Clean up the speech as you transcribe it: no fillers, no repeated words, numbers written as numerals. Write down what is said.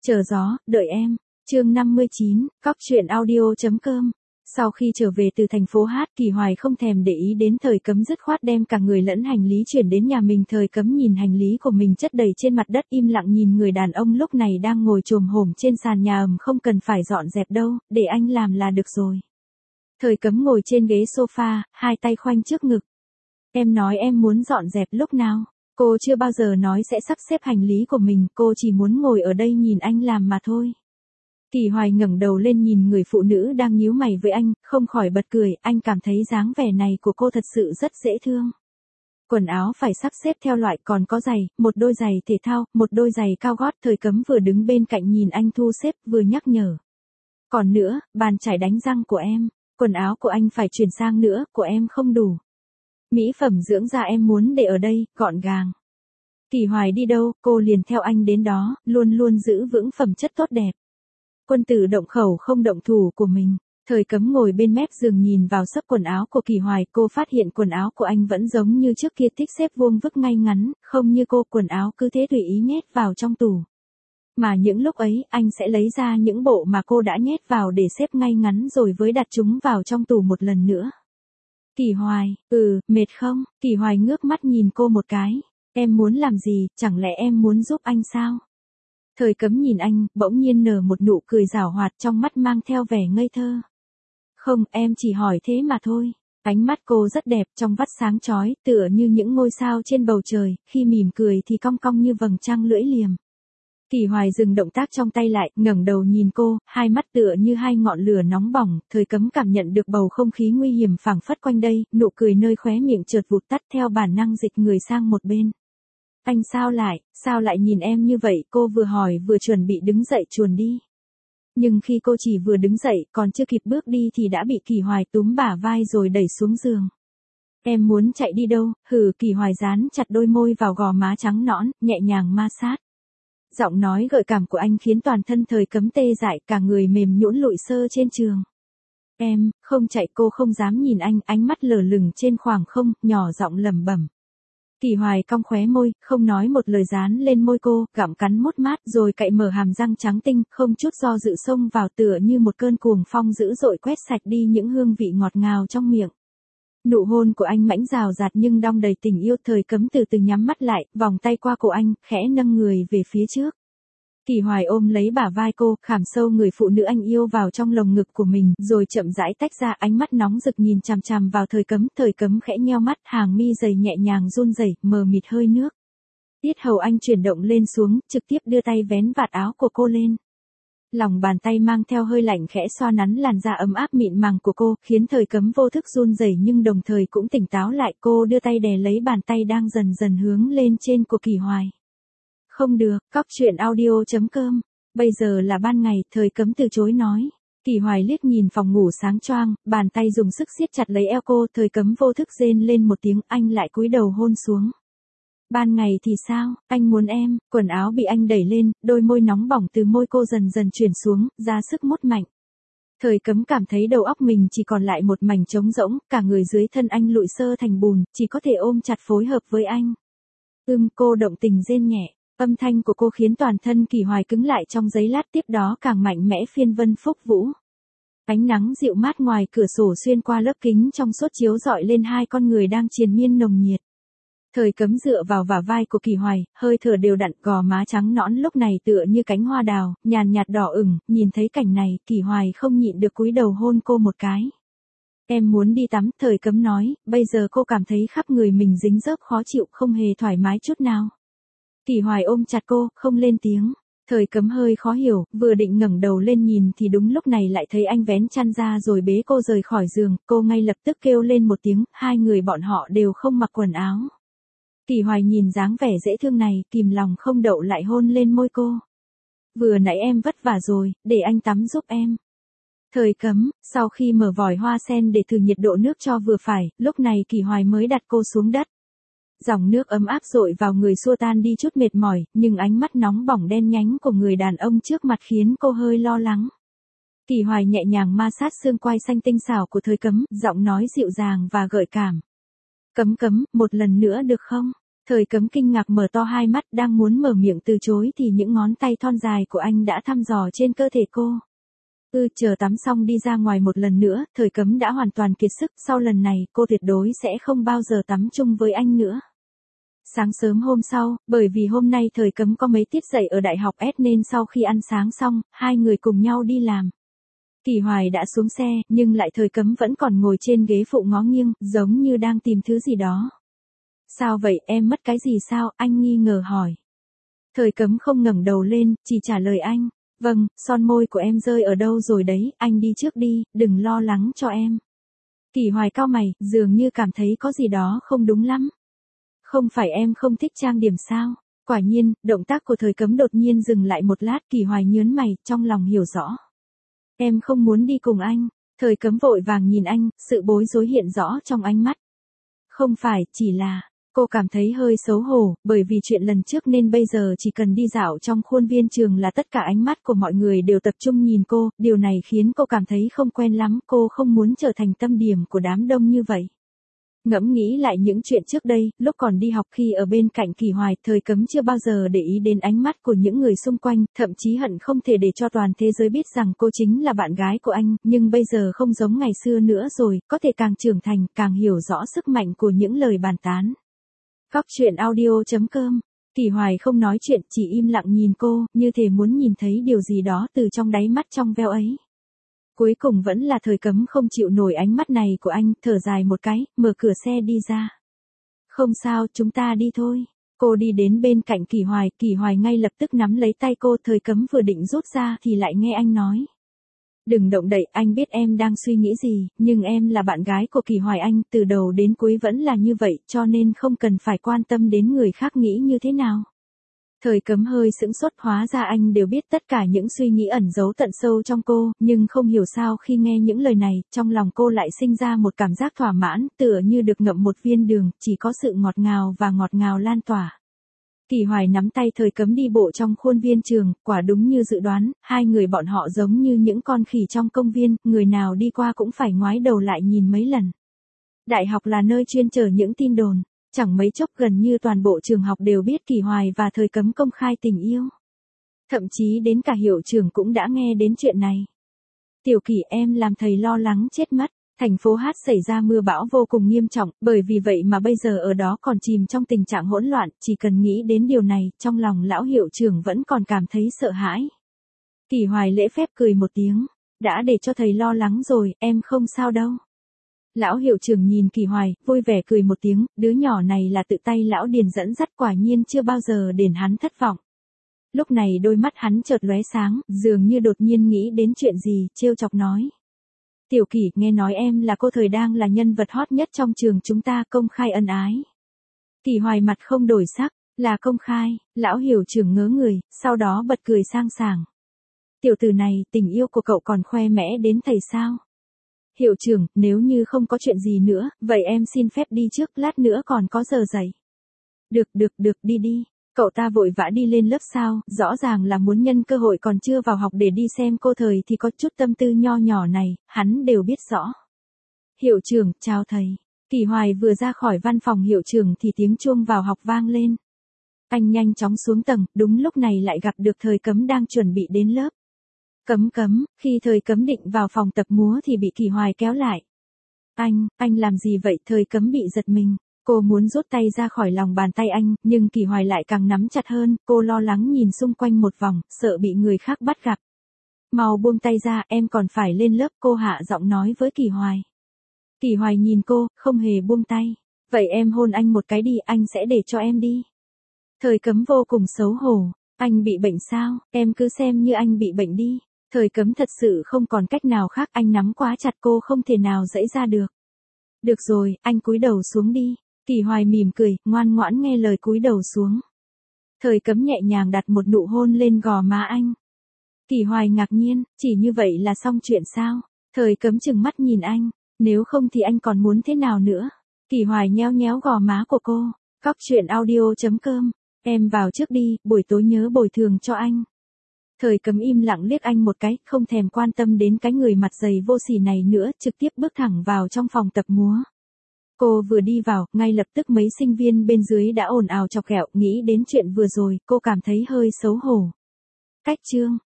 Chờ gió, đợi em. Chương 59, cóc truyện audio.com. Sau khi trở về từ thành phố Hát, Kỳ Hoài không thèm để ý đến Thời Cấm, dứt khoát đem cả người lẫn hành lý chuyển đến nhà mình. Thời Cấm nhìn hành lý của mình chất đầy trên mặt đất, im lặng nhìn người đàn ông lúc này đang ngồi chồm hổm trên sàn nhà. Không cần phải dọn dẹp đâu, để anh làm là được rồi. Thời Cấm ngồi trên ghế sofa, hai tay khoanh trước ngực. Em nói em muốn dọn dẹp lúc nào? Cô chưa bao giờ nói sẽ sắp xếp hành lý của mình, cô chỉ muốn ngồi ở đây nhìn anh làm mà thôi. Kỳ Hoài ngẩng đầu lên nhìn người phụ nữ đang nhíu mày với anh, không khỏi bật cười. Anh cảm thấy dáng vẻ này của cô thật sự rất dễ thương. Quần áo phải sắp xếp theo loại, còn có giày, một đôi giày thể thao, một đôi giày cao gót. Thời Cấm vừa đứng bên cạnh nhìn anh thu xếp, vừa nhắc nhở. Còn nữa, bàn chải đánh răng của em, quần áo của anh phải chuyển sang nữa, của em không đủ. Mỹ phẩm dưỡng da em muốn để ở đây, gọn gàng. Kỳ Hoài đi đâu, cô liền theo anh đến đó, luôn luôn giữ vững phẩm chất tốt đẹp. Quân tử động khẩu không động thủ của mình. Thời Cấm ngồi bên mép giường nhìn vào xấp quần áo của Kỳ Hoài, cô phát hiện quần áo của anh vẫn giống như trước kia, thích xếp vuông vức ngay ngắn, không như cô, quần áo cứ thế tùy ý nhét vào trong tủ. Mà những lúc ấy, anh sẽ lấy ra những bộ mà cô đã nhét vào để xếp ngay ngắn rồi với đặt chúng vào trong tủ một lần nữa. Kỳ Hoài, mệt không? Kỳ Hoài ngước mắt nhìn cô một cái. Em muốn làm gì, chẳng lẽ em muốn giúp anh sao? Thời Cấm nhìn anh, bỗng nhiên nở một nụ cười giảo hoạt, trong mắt mang theo vẻ ngây thơ. Không, em chỉ hỏi thế mà thôi. Ánh mắt cô rất đẹp, trong vắt sáng chói, tựa như những ngôi sao trên bầu trời, khi mỉm cười thì cong cong như vầng trăng lưỡi liềm. Kỳ Hoài dừng động tác trong tay lại, ngẩng đầu nhìn cô, hai mắt tựa như hai ngọn lửa nóng bỏng. Thời Cấm cảm nhận được bầu không khí nguy hiểm phảng phất quanh đây, nụ cười nơi khóe miệng chợt vụt tắt, theo bản năng dịch người sang một bên. Anh sao lại nhìn em như vậy? Cô vừa hỏi vừa chuẩn bị đứng dậy chuồn đi. Nhưng khi cô chỉ vừa đứng dậy, còn chưa kịp bước đi thì đã bị Kỳ Hoài túm bả vai rồi đẩy xuống giường. Em muốn chạy đi đâu? Kỳ Hoài dán chặt đôi môi vào gò má trắng nõn, nhẹ nhàng ma sát. Giọng nói gợi cảm của anh khiến toàn thân Thời Cấm tê dại, cả người mềm nhũn lụi xơ trên giường. Em không chạy. Cô không dám nhìn anh, ánh mắt lờ lửng trên khoảng không, nhỏ giọng lẩm bẩm. Kỳ Hoài cong khóe môi, không nói một lời, dán lên môi cô, gặm cắn mút mát rồi cạy mở hàm răng trắng tinh, không chút do dự xông vào, tựa như một cơn cuồng phong dữ dội quét sạch đi những hương vị ngọt ngào trong miệng. Nụ hôn của anh mãnh rào rạt nhưng đong đầy tình yêu. Thời Cấm từ từ nhắm mắt lại, vòng tay qua cổ anh, khẽ nâng người về phía trước. Kỳ Hoài ôm lấy bả vai cô, khảm sâu người phụ nữ anh yêu vào trong lồng ngực của mình, rồi chậm rãi tách ra, ánh mắt nóng rực nhìn chằm chằm vào Thời Cấm. Thời Cấm khẽ nheo mắt, hàng mi dày nhẹ nhàng run rẩy, mờ mịt hơi nước. Tiết hầu anh chuyển động lên xuống, trực tiếp đưa tay vén vạt áo của cô lên. Lòng bàn tay mang theo hơi lạnh khẽ xoa nắn làn da ấm áp mịn màng của cô, khiến Thời Cấm vô thức run rẩy nhưng đồng thời cũng tỉnh táo lại. Cô đưa tay đè lấy bàn tay đang dần dần hướng lên trên của Kỳ Hoài. Không được, cóc truyện audio.com. Bây giờ là ban ngày, Thời Cấm từ chối nói. Kỳ Hoài liếc nhìn phòng ngủ sáng choang, bàn tay dùng sức siết chặt lấy eo cô. Thời Cấm vô thức rên lên một tiếng, anh lại cúi đầu hôn xuống. Ban ngày thì sao, anh muốn em. Quần áo bị anh đẩy lên, đôi môi nóng bỏng từ môi cô dần dần chuyển xuống, ra sức mút mạnh. Thời Cấm cảm thấy đầu óc mình chỉ còn lại một mảnh trống rỗng, cả người dưới thân anh lụi xơ thành bùn, chỉ có thể ôm chặt phối hợp với anh. Cô động tình rên nhẹ. Âm thanh của cô khiến toàn thân Kỳ Hoài cứng lại trong giây lát, tiếp đó càng mạnh mẽ phiên vân phúc vũ. Ánh nắng dịu mát ngoài cửa sổ xuyên qua lớp kính trong suốt chiếu rọi lên hai con người đang triền miên nồng nhiệt. Thời Cấm dựa vào vả vai của Kỳ Hoài, hơi thở đều đặn, gò má trắng nõn lúc này tựa như cánh hoa đào, nhàn nhạt đỏ ửng. Nhìn thấy cảnh này, Kỳ Hoài không nhịn được cúi đầu hôn cô một cái. Em muốn đi tắm, Thời Cấm nói, bây giờ cô cảm thấy khắp người mình dính dớp khó chịu, không hề thoải mái chút nào. Kỳ Hoài ôm chặt cô, không lên tiếng. Thời Cấm hơi khó hiểu, vừa định ngẩng đầu lên nhìn thì đúng lúc này lại thấy anh vén chăn ra rồi bế cô rời khỏi giường. Cô ngay lập tức kêu lên một tiếng, hai người bọn họ đều không mặc quần áo. Kỳ Hoài nhìn dáng vẻ dễ thương này, kìm lòng không đậu lại hôn lên môi cô. Vừa nãy em vất vả rồi, để anh tắm giúp em. Thời Cấm, sau khi mở vòi hoa sen để thử nhiệt độ nước cho vừa phải, lúc này Kỳ Hoài mới đặt cô xuống đất. Dòng nước ấm áp dội vào người xua tan đi chút mệt mỏi, nhưng ánh mắt nóng bỏng đen nhánh của người đàn ông trước mặt khiến cô hơi lo lắng. Kỳ Hoài nhẹ nhàng ma sát xương quai xanh tinh xảo của Thời Cấm, giọng nói dịu dàng và gợi cảm. Cấm, một lần nữa được không? Thời Cấm kinh ngạc mở to hai mắt, đang muốn mở miệng từ chối thì những ngón tay thon dài của anh đã thăm dò trên cơ thể cô. Chờ tắm xong đi ra ngoài một lần nữa, Thời Cấm đã hoàn toàn kiệt sức, sau lần này cô tuyệt đối sẽ không bao giờ tắm chung với anh nữa. Sáng sớm hôm sau, bởi vì hôm nay Thời Cấm có mấy tiết dạy ở đại học S nên sau khi ăn sáng xong, hai người cùng nhau đi làm. Kỳ Hoài đã xuống xe, nhưng lại Thời Cấm vẫn còn ngồi trên ghế phụ ngó nghiêng, giống như đang tìm thứ gì đó. Sao vậy, em mất cái gì sao, anh nghi ngờ hỏi. Thời Cấm không ngẩng đầu lên, chỉ trả lời anh. Vâng, son môi của em rơi ở đâu rồi đấy, anh đi trước đi, đừng lo lắng cho em. Kỳ Hoài cau mày, dường như cảm thấy có gì đó không đúng lắm. Không phải em không thích trang điểm sao? Quả nhiên, động tác của Thời Cấm đột nhiên dừng lại một lát, Kỳ Hoài nhớn mày, trong lòng hiểu rõ. Em không muốn đi cùng anh. Thời Cấm vội vàng nhìn anh, sự bối rối hiện rõ trong ánh mắt. Không phải, chỉ là, cô cảm thấy hơi xấu hổ, bởi vì chuyện lần trước nên bây giờ chỉ cần đi dạo trong khuôn viên trường là tất cả ánh mắt của mọi người đều tập trung nhìn cô, điều này khiến cô cảm thấy không quen lắm, cô không muốn trở thành tâm điểm của đám đông như vậy. Ngẫm nghĩ lại những chuyện trước đây, lúc còn đi học khi ở bên cạnh Kỳ Hoài, Thời Cấm chưa bao giờ để ý đến ánh mắt của những người xung quanh, thậm chí hận không thể để cho toàn thế giới biết rằng cô chính là bạn gái của anh, nhưng bây giờ không giống ngày xưa nữa rồi, có thể càng trưởng thành, càng hiểu rõ sức mạnh của những lời bàn tán. Cóc truyện audio.com. Kỳ Hoài không nói chuyện, chỉ im lặng nhìn cô, như thể muốn nhìn thấy điều gì đó từ trong đáy mắt trong veo ấy. Cuối cùng vẫn là Thời Cấm không chịu nổi ánh mắt này của anh, thở dài một cái, mở cửa xe đi ra. Không sao, chúng ta đi thôi. Cô đi đến bên cạnh Kỳ Hoài ngay lập tức nắm lấy tay cô, Thời Cấm vừa định rút ra thì lại nghe anh nói. Đừng động đậy, anh biết em đang suy nghĩ gì, nhưng em là bạn gái của Kỳ Hoài anh, từ đầu đến cuối vẫn là như vậy, cho nên không cần phải quan tâm đến người khác nghĩ như thế nào. Thời Cấm hơi sững sốt, hóa ra anh đều biết tất cả những suy nghĩ ẩn giấu tận sâu trong cô, nhưng không hiểu sao khi nghe những lời này, trong lòng cô lại sinh ra một cảm giác thỏa mãn, tựa như được ngậm một viên đường, chỉ có sự ngọt ngào lan tỏa. Kỳ Hoài nắm tay Thời Cấm đi bộ trong khuôn viên trường, quả đúng như dự đoán, hai người bọn họ giống như những con khỉ trong công viên, người nào đi qua cũng phải ngoái đầu lại nhìn mấy lần. Đại học là nơi chuyên chở những tin đồn. Chẳng mấy chốc gần như toàn bộ trường học đều biết Kỳ Hoài và Thời Cấm công khai tình yêu. Thậm chí đến cả hiệu trưởng cũng đã nghe đến chuyện này. Tiểu Kỳ, em làm thầy lo lắng chết mất. Thành phố Hát xảy ra mưa bão vô cùng nghiêm trọng, bởi vì vậy mà bây giờ ở đó còn chìm trong tình trạng hỗn loạn, chỉ cần nghĩ đến điều này, trong lòng lão hiệu trưởng vẫn còn cảm thấy sợ hãi. Kỳ Hoài lễ phép cười một tiếng. Đã để cho thầy lo lắng rồi, em không sao đâu. Lão hiệu trưởng nhìn Kỳ Hoài, vui vẻ cười một tiếng, đứa nhỏ này là tự tay lão Điền dẫn dắt, quả nhiên chưa bao giờ để hắn thất vọng. Lúc này đôi mắt hắn chợt lóe sáng, dường như đột nhiên nghĩ đến chuyện gì, trêu chọc nói. Tiểu Kỳ, nghe nói em là cô Thời đang là nhân vật hot nhất trong trường chúng ta, công khai ân ái. Kỳ Hoài mặt không đổi sắc, là công khai, lão hiệu trưởng ngớ người, sau đó bật cười sang sảng. Tiểu tử này, tình yêu của cậu còn khoe mẽ đến thầy sao? Hiệu trưởng, nếu như không có chuyện gì nữa, vậy em xin phép đi trước, lát nữa còn có giờ dạy. Được, đi. Cậu ta vội vã đi lên lớp sao, rõ ràng là muốn nhân cơ hội còn chưa vào học để đi xem cô Thời thì có chút tâm tư nho nhỏ này, hắn đều biết rõ. Hiệu trưởng, chào thầy. Kỳ Hoài vừa ra khỏi văn phòng hiệu trưởng thì tiếng chuông vào học vang lên. Anh nhanh chóng xuống tầng, đúng lúc này lại gặp được Thời Cấm đang chuẩn bị đến lớp. Cấm, khi Thời Cấm định vào phòng tập múa thì bị Kỳ Hoài kéo lại. Anh làm gì vậy? Thời Cấm bị giật mình. Cô muốn rút tay ra khỏi lòng bàn tay anh, nhưng Kỳ Hoài lại càng nắm chặt hơn, cô lo lắng nhìn xung quanh một vòng, sợ bị người khác bắt gặp. Mau buông tay ra, em còn phải lên lớp, cô hạ giọng nói với Kỳ Hoài. Kỳ Hoài nhìn cô, không hề buông tay. Vậy em hôn anh một cái đi, anh sẽ để cho em đi. Thời Cấm vô cùng xấu hổ. Anh bị bệnh sao, em cứ xem như anh bị bệnh đi. Thời Cấm thật sự không còn cách nào khác, anh nắm quá chặt cô không thể nào giãy ra được. Được rồi, anh cúi đầu xuống đi. Kỳ Hoài mỉm cười, ngoan ngoãn nghe lời cúi đầu xuống. Thời Cấm nhẹ nhàng đặt một nụ hôn lên gò má anh. Kỳ Hoài ngạc nhiên, chỉ như vậy là xong chuyện sao? Thời Cấm trừng mắt nhìn anh, nếu không thì anh còn muốn thế nào nữa? Kỳ Hoài nhéo nhéo gò má của cô. Cóc truyện audio.com. Em vào trước đi, buổi tối nhớ bồi thường cho anh. Thời Cấm im lặng liếc anh một cái, không thèm quan tâm đến cái người mặt dày vô sỉ này nữa, trực tiếp bước thẳng vào trong phòng tập múa. Cô vừa đi vào, ngay lập tức mấy sinh viên bên dưới đã ồn ào chọc ghẹo, nghĩ đến chuyện vừa rồi, cô cảm thấy hơi xấu hổ. Cách chương